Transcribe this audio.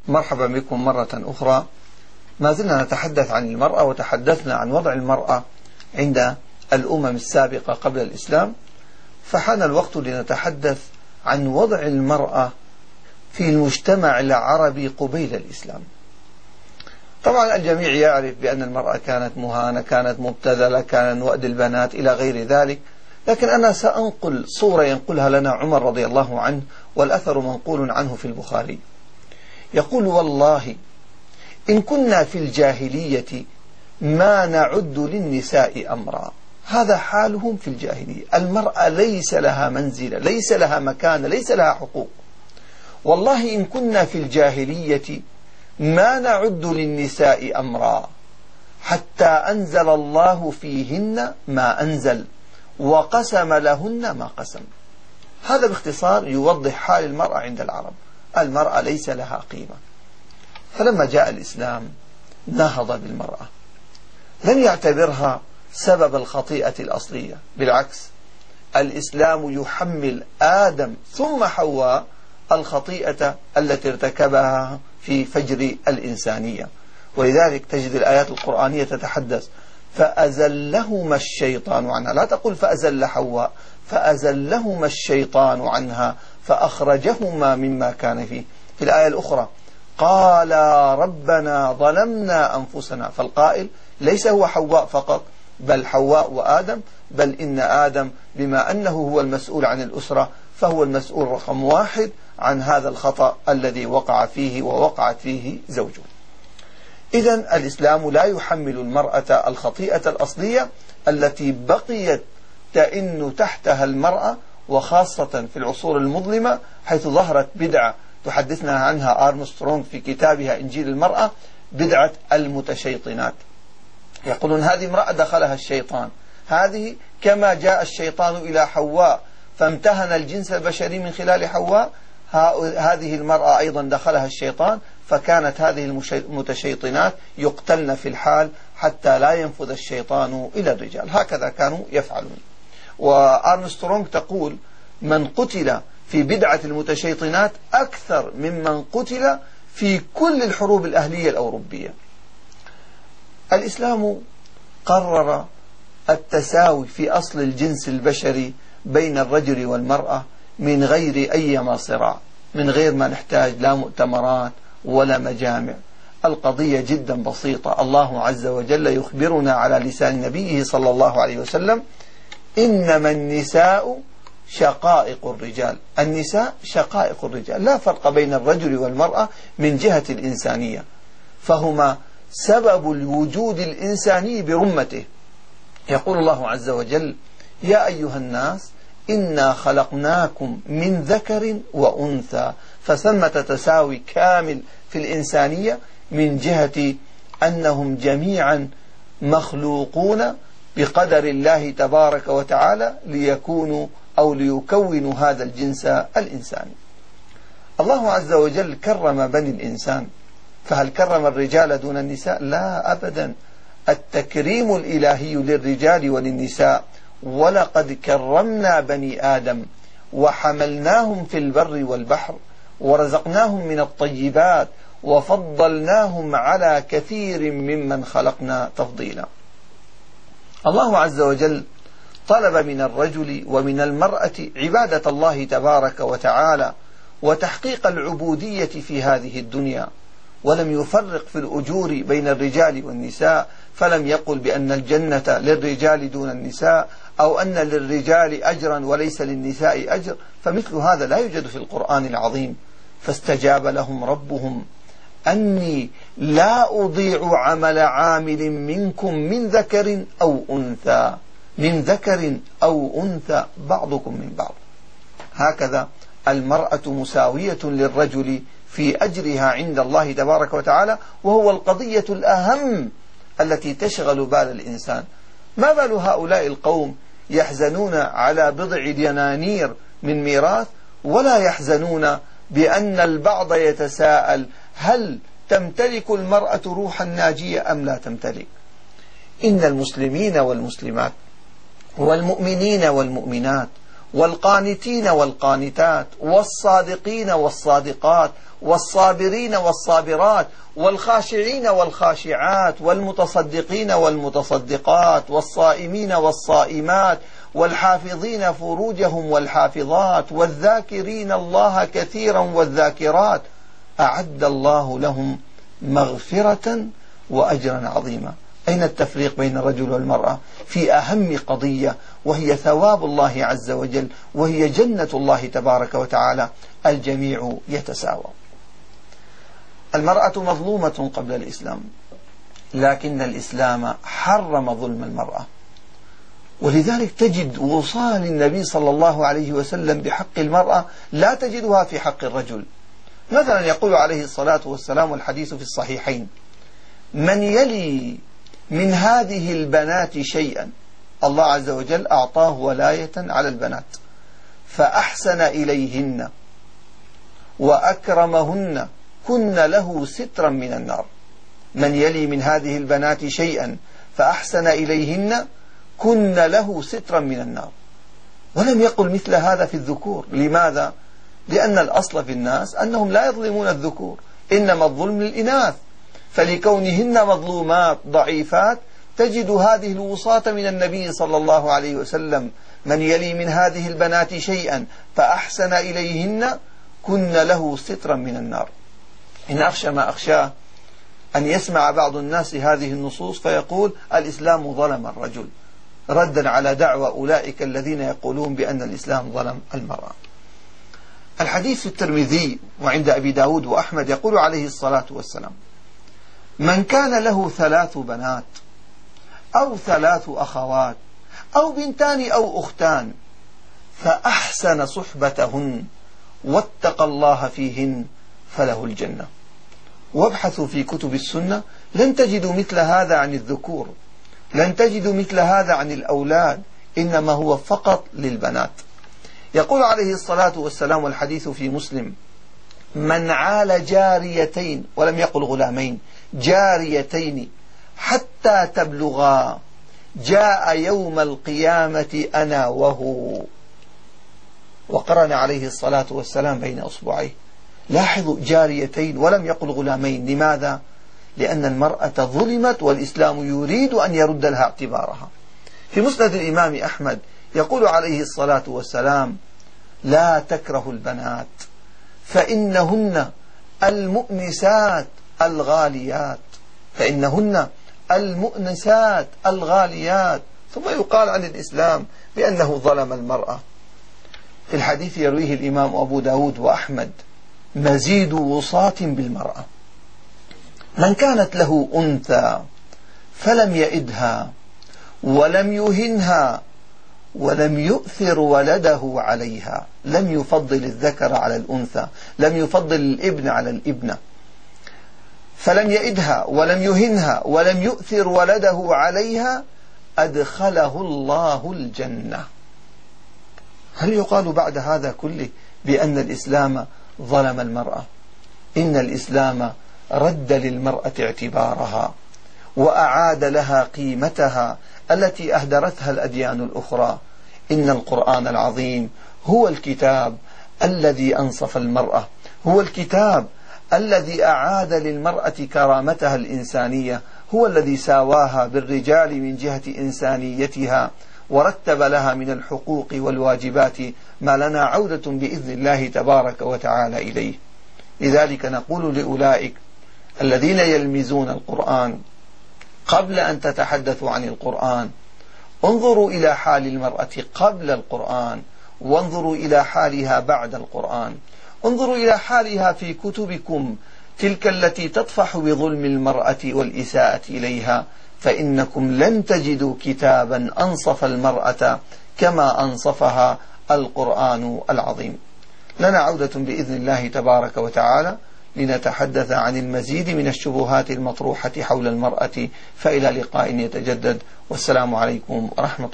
مرحبا بكم مرة أخرى. ما زلنا نتحدث عن المرأة، وتحدثنا عن وضع المرأة عند الأمم السابقة قبل الإسلام، فحان الوقت لنتحدث عن وضع المرأة في المجتمع العربي قبيل الإسلام. طبعا الجميع يعرف بأن المرأة كانت مهانة، كانت مبتذلة، كان وأد البنات إلى غير ذلك، لكن أنا سأنقل صورة ينقلها لنا عمر رضي الله عنه، والأثر منقول عنه في البخاري. يقول: والله إن كنا في الجاهلية ما نعد للنساء أمرا. هذا حالهم في الجاهلية، المرأة ليس لها منزلة، ليس لها مكان، ليس لها حقوق. والله إن كنا في الجاهلية ما نعد للنساء أمرا حتى أنزل الله فيهن ما أنزل وقسم لهن ما قسم. هذا باختصار يوضح حال المرأة عند العرب. المرأة ليس لها قيمة. فلما جاء الإسلام نهض بالمرأة، لم يعتبرها سبب الخطيئة الأصلية، بالعكس الإسلام يحمل آدم ثم حواء الخطيئة التي ارتكبها في فجر الإنسانية. ولذلك تجد الآيات القرآنية تتحدث: فأزلهما الشيطان عنها. لا تقول فأزل حواء، فأزلهما الشيطان عنها فأخرجهما مما كان فيه. في الآية الأخرى: قال ربنا ظلمنا أنفسنا. فالقائل ليس هو حواء فقط، بل حواء وآدم، بل إن آدم بما أنه هو المسؤول عن الأسرة فهو المسؤول رقم واحد عن هذا الخطأ الذي وقع فيه ووقعت فيه زوجه. إذن الإسلام لا يحمل المرأة الخطيئة الأصلية التي بقيت تئن تحتها المرأة، وخاصة في العصور المظلمة حيث ظهرت بدعة تحدثنا عنها أرمسترونغ في كتابها إنجيل المرأة، بدعة المتشيطنات. يقولون هذه امرأة دخلها الشيطان، هذه كما جاء الشيطان إلى حواء فامتهن الجنس البشري من خلال حواء، هذه المرأة أيضا دخلها الشيطان، فكانت هذه المتشيطنات يقتلن في الحال حتى لا ينفذ الشيطان إلى الرجال. هكذا كانوا يفعلون. وأرمسترونغ تقول: من قتل في بدعة المتشيطنات أكثر ممن قتل في كل الحروب الأهلية الأوروبية. الإسلام قرر التساوي في أصل الجنس البشري بين الرجل والمرأة من غير أي صراع، من غير ما نحتاج لا مؤتمرات ولا مجامع. القضية جدا بسيطة. الله عز وجل يخبرنا على لسان نبيه صلى الله عليه وسلم: إنما النساء شقائق الرجال. النساء شقائق الرجال، لا فرق بين الرجل والمرأة من جهة الإنسانية، فهما سبب الوجود الإنساني برمته. يقول الله عز وجل: يا أيها الناس إنا خلقناكم من ذكر وأنثى. فثمة تساوي كامل في الإنسانية من جهة أنهم جميعا مخلوقون بقدر الله تبارك وتعالى ليكونوا أو ليكونوا هذا الجنس الإنساني. الله عز وجل كرم بني الإنسان، فهل كرم الرجال دون النساء؟ لا أبدا. التكريم الإلهي للرجال وللنساء: ولقد كرمنا بني آدم وحملناهم في البر والبحر ورزقناهم من الطيبات وفضلناهم على كثير ممن خلقنا تفضيلا. الله عز وجل طلب من الرجل ومن المرأة عبادة الله تبارك وتعالى وتحقيق العبودية في هذه الدنيا، ولم يفرق في الأجور بين الرجال والنساء، فلم يقل بأن الجنة للرجال دون النساء، أو أن للرجال أجرا وليس للنساء أجر، فمثل هذا لا يوجد في القرآن العظيم. فاستجاب لهم ربهم أني لا أضيع عمل عامل منكم من ذكر أو أنثى، من ذكر أو أنثى بعضكم من بعض. هكذا المرأة مساوية للرجل في أجرها عند الله تبارك وتعالى، وهو القضية الأهم التي تشغل بال الإنسان. ما بال هؤلاء القوم يحزنون على بضع دنانير من ميراث، ولا يحزنون بأن البعض يتساءل: هل تمتلك المرأة روحا ناجية أم لا تمتلك؟ إن المسلمين والمسلمات والمؤمنين والمؤمنات والقانتين والقانتات، والصادقين والصادقات، والصابرين والصابرات، والخاشعين والخاشعات، والمتصدقين والمتصدقات، والصائمين والصائمات، والحافظين فروجهم والحافظات، والذاكرين الله كثيرا والذاكرات، أعد الله لهم مغفرة وأجرا عظيما. أين التفريق بين الرجل والمرأة في أهم قضية، وهي ثواب الله عز وجل، وهي جنة الله تبارك وتعالى؟ الجميع يتساوى. المرأة مظلومة قبل الإسلام، لكن الإسلام حرم ظلم المرأة، ولذلك تجد وصال النبي صلى الله عليه وسلم بحق المرأة لا تجدها في حق الرجل. مثلا يقول عليه الصلاة والسلام، والحديث في الصحيحين: من يلي من هذه البنات شيئا، الله عز وجل أعطاه ولاية على البنات فأحسن إليهن وأكرمهن كن له سترا من النار. من يلي من هذه البنات شيئا فأحسن إليهن كن له سترا من النار. ولم يقل مثل هذا في الذكور. لماذا؟ لأن الأصل في الناس أنهم لا يظلمون الذكور، إنما الظلم للإناث، فلكونهن مظلومات ضعيفات تجد هذه الوصاة من النبي صلى الله عليه وسلم: من يلي من هذه البنات شيئا فأحسن إليهن كن له سترا من النار. إن أخشى ما أخشاه أن يسمع بعض الناس هذه النصوص فيقول الإسلام ظلم الرجل، ردا على دعوى أولئك الذين يقولون بأن الإسلام ظلم المرأة. الحديث في الترمذي وعند أبي داود وأحمد يقول عليه الصلاة والسلام: من كان له 3 بنات أو 3 أخوات أو بنتان أو أختان فأحسن صحبتهن واتقى الله فيهن فله الجنة. وابحثوا في كتب السنة لن تجدوا مثل هذا عن الذكور، لن تجدوا مثل هذا عن الأولاد، إنما هو فقط للبنات. يقول عليه الصلاة والسلام، والحديث في مسلم: من عال جاريتين، ولم يقل غلامين، جاريتين حتى تبلغا جاء يوم القيامة أنا وهو. وقرن عليه الصلاة والسلام بين أصبعيه. لاحظوا، جاريتين ولم يقل غلامين. لماذا؟ لأن المرأة ظلمت والإسلام يريد أن يرد لها اعتبارها. في مسند الإمام أحمد يقول عليه الصلاة والسلام: لا تكره البنات فإنهن المؤنسات الغاليات، فإنهن المؤنسات الغاليات. ثم يقال عن الإسلام بأنه ظلم المرأة. في الحديث يرويه الإمام أبو داود وأحمد مزيد وصاة بالمرأة: من كانت له أنثى فلم يئدها ولم يهنها ولم يؤثر ولده عليها، لم يفضل الذكر على الأنثى، لم يفضل الابن على الابنة، فلم يئدها ولم يهنها ولم يؤثر ولده عليها أدخله الله الجنة. هل يقال بعد هذا كله بأن الإسلام ظلم المرأة؟ إن الإسلام رد للمرأة اعتبارها وأعاد لها قيمتها التي أهدرتها الأديان الأخرى. إن القرآن العظيم هو الكتاب الذي أنصف المرأة، هو الكتاب الذي أعاد للمرأة كرامتها الإنسانية، هو الذي ساواها بالرجال من جهة إنسانيتها، ورتب لها من الحقوق والواجبات ما لنا عودة بإذن الله تبارك وتعالى إليه. لذلك نقول لأولئك الذين يلمزون القرآن قبل أن تتحدثوا عن القرآن: انظروا إلى حال المرأة قبل القرآن، وانظروا إلى حالها بعد القرآن، انظروا إلى حالها في كتبكم تلك التي تطفح بظلم المرأة والإساءة إليها، فإنكم لن تجدوا كتابا أنصف المرأة كما أنصفها القرآن العظيم. لنا عودة بإذن الله تبارك وتعالى لنتحدث عن المزيد من الشبهات المطروحة حول المرأة، فإلى لقاء يتجدد، والسلام عليكم ورحمة الله.